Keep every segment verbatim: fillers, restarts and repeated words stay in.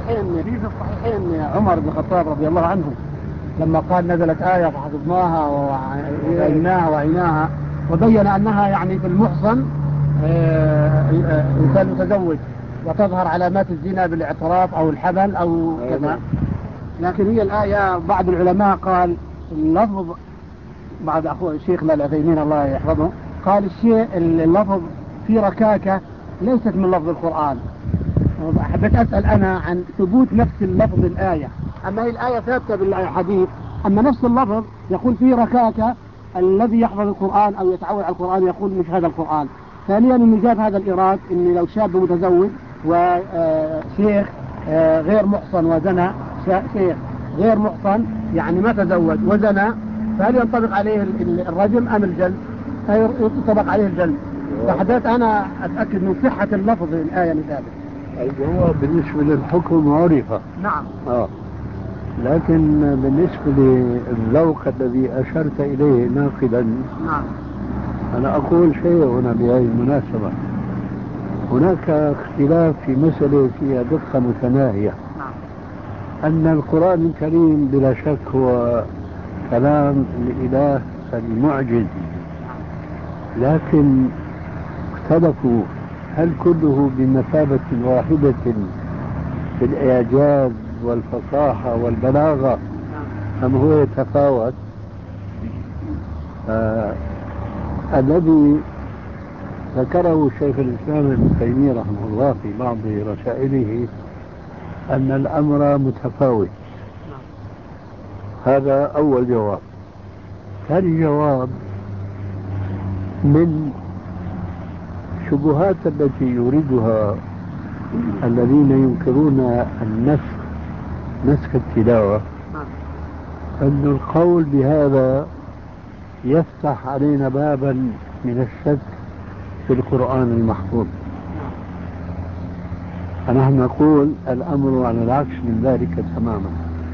الصحيحين في الصحيحين عمر بن الخطاب رضي الله عنه لما قال نزلت آية فحفظناها وعيناها وعيناها وبين أنها يعني في المحصن إنسان متزوج وتظهر علامات الزنا بالاعتراف أو الحبل أو كذا. لكن هي الآية بعض العلماء قال اللفظ، بعد أخوه شيخنا العثيمين الله يحفظه قال الشيء اللفظ في ركاكة ليست من لفظ القرآن. حبيت أسأل أنا عن ثبوت نفس اللفظ الآية، أما هي الآية ثابتة بالحديث، أما نفس اللفظ يقول في ركاكة الذي يحفظ القرآن أو يتعود على القرآن يقول مش هذا القرآن. ثانيا إن جاب هذا الإيراد إن لو شاب متزوج وشيخ غير محصن وزنى، شيخ غير محصن يعني ما تزوج وزنى، فهل ينطبق عليه الرجم أم الجلد؟ ينطبق عليه الجلد. فحدثت أنا أتأكد من صحة اللفظ الآية مثابة. الجواب بالنسبة للحكم عرفة. نعم. آه. لكن بالنسبة للذوق الذي أشرت إليه ناقدا، نعم، أنا أقول شيء هنا بهذه المناسبة. هناك اختلاف في مسألة فيها دقة متناهية. نعم. أن القرآن الكريم بلا شك هو كلام الإله المعجز، لكن اختلفوا هل كله بمثابة واحدة في الإعجاز والفصاحة والبلاغة أم هو يتفاوت. آه الذي ذكره شيخ الإسلام ابن تيمية رحمه الله في بعض رسائله أن الأمر متفاوت. هذا أول جواب. ثاني جواب، من الشبهات التي يوردها الذين ينكرون النسخ، نسخ التلاوة، أن القول بهذا يفتح علينا بابا من الشك في القرآن المحفوظ. فنحن نقول الأمر على العكس من ذلك تماما.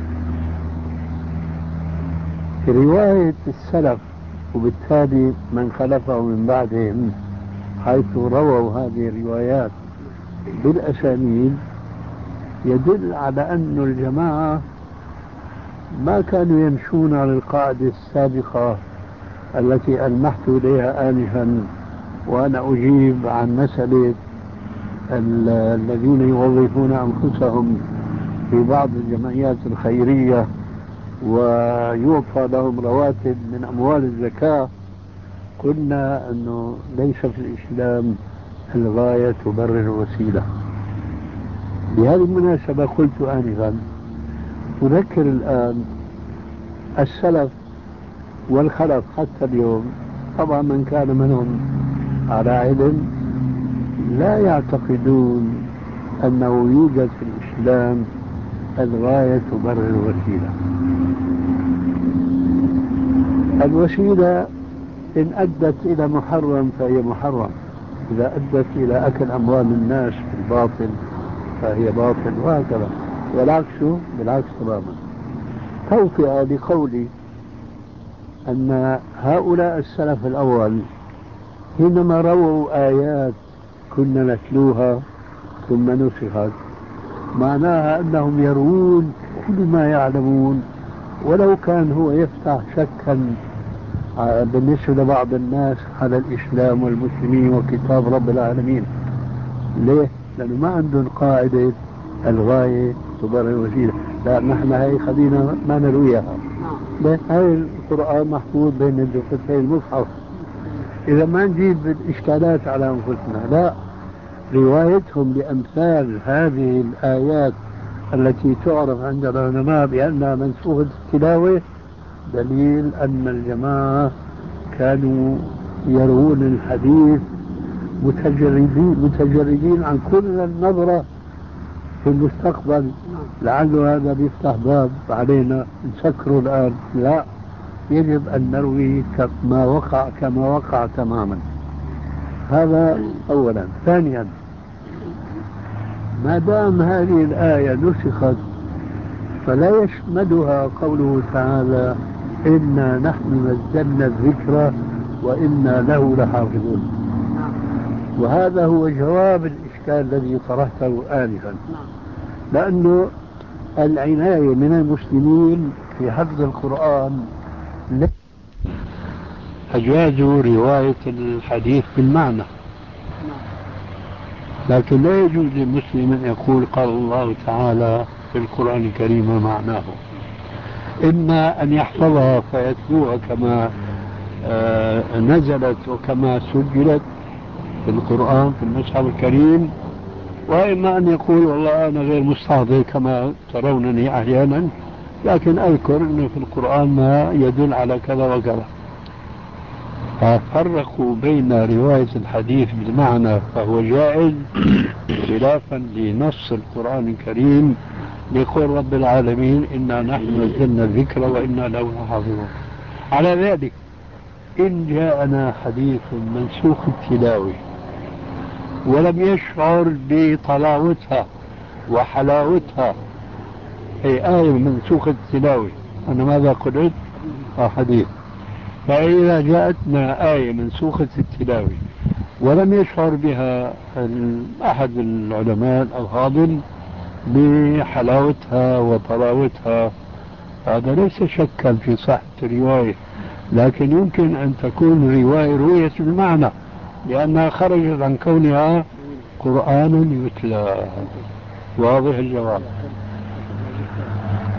في رواية السلف وبالتالي من خلفه من بعدهم حيث رووا هذه الروايات بالأسانيد يدل على أن الجماعة ما كانوا يمشون على القاعدة السابقة التي ألمحت إليها آنفا وأنا أجيب عن مسألة الذين يوظفون أنفسهم في بعض الجمعيات الخيرية ويوفى لهم رواتب من أموال الزكاة. قلنا أنه ليس في الإسلام الغاية تبرر الوسيلة. بهذه المناسبة قلت آنفا أذكر الآن السلف والخلف حتى اليوم، طبعا من كان منهم على علم لا يعتقدون أنه يوجد في الإسلام الغاية تبرر الوسيلة. الوسيلة إن أدت إلى محرم فهي محرم، إذا أدت إلى أكل أموال الناس بالباطل فهي باطل، وهكذا. والعكس بالعكس تماما. توطئ لقولي أن هؤلاء السلف الأول حينما رووا آيات كنا نتلوها ثم نسخت، معناها أنهم يروون كل ما يعلمون، ولو كان هو يفتح شكا بالنسبة لبعض الناس على الإسلام والمسلمين وكتاب رب العالمين. ليه؟ لأنه ما عندهم قاعدة الغاية تبرر الوسيلة. لا، نحن هاي خلينا ما نرويها. هاي القرآن محفوظ بين الجفتين المصحف، إذا ما نجيب الإشكالات على أنفسنا. لا، روايتهم لأمثال هذه الآيات التي تعرف عند العلماء بأنها منسوخة التلاوة دليل أن الجماعة كانوا يروون الحديث متجردين متجردين عن كل النظرة في المستقبل. لعله هذا بيفتح باب علينا نسكره الآن. لا، يجب أن نروي كما وقع كما وقع تماما. هذا أولا. ثانيا، ما دام هذه الآية نسخت فلا يشملها قوله تعالى إنا نحن نزلنا الذكر وإنا له لحافظون. وهذا هو جواب الإشكال الذي طرحته آنفا. لأنه العناية من المسلمين في حفظ القرآن أجازوا رواية الحديث بالمعنى، لكن لا يجوز للمسلم أن يقول قال الله تعالى في القرآن الكريم معناه، إما أن يحفظها فيتلوها كما آه نزلت وكما سجلت في القرآن في المصحف الكريم، وإما أن يقول والله أنا غير مستحضر كما ترونني أحيانا، لكن أذكر أنه في القرآن ما يدل على كذا وكذا. ففرقوا بين رواية الحديث بالمعنى فهو جائز خلافا لنص القرآن الكريم لقول رب العالمين إنا نحن نزلنا الذكر وإنا له لحافظون. على ذلك إن جاءنا حديث منسوخ التلاوة ولم يشعر بطلاوتها وحلاوتها، أي آية منسوخة التلاوة، أنا ماذا قلت؟ حديث. فإذا جاءتنا آية منسوخة التلاوة ولم يشعر بها أحد العلماء الفاضل بحلاوتها وطلاوتها، هذا ليس شكا في صحة الرواية، لكن يمكن أن تكون رواية رؤية بالمعنى لأنها خرجت عن كونها قرآن يتلى. واضح الجواب؟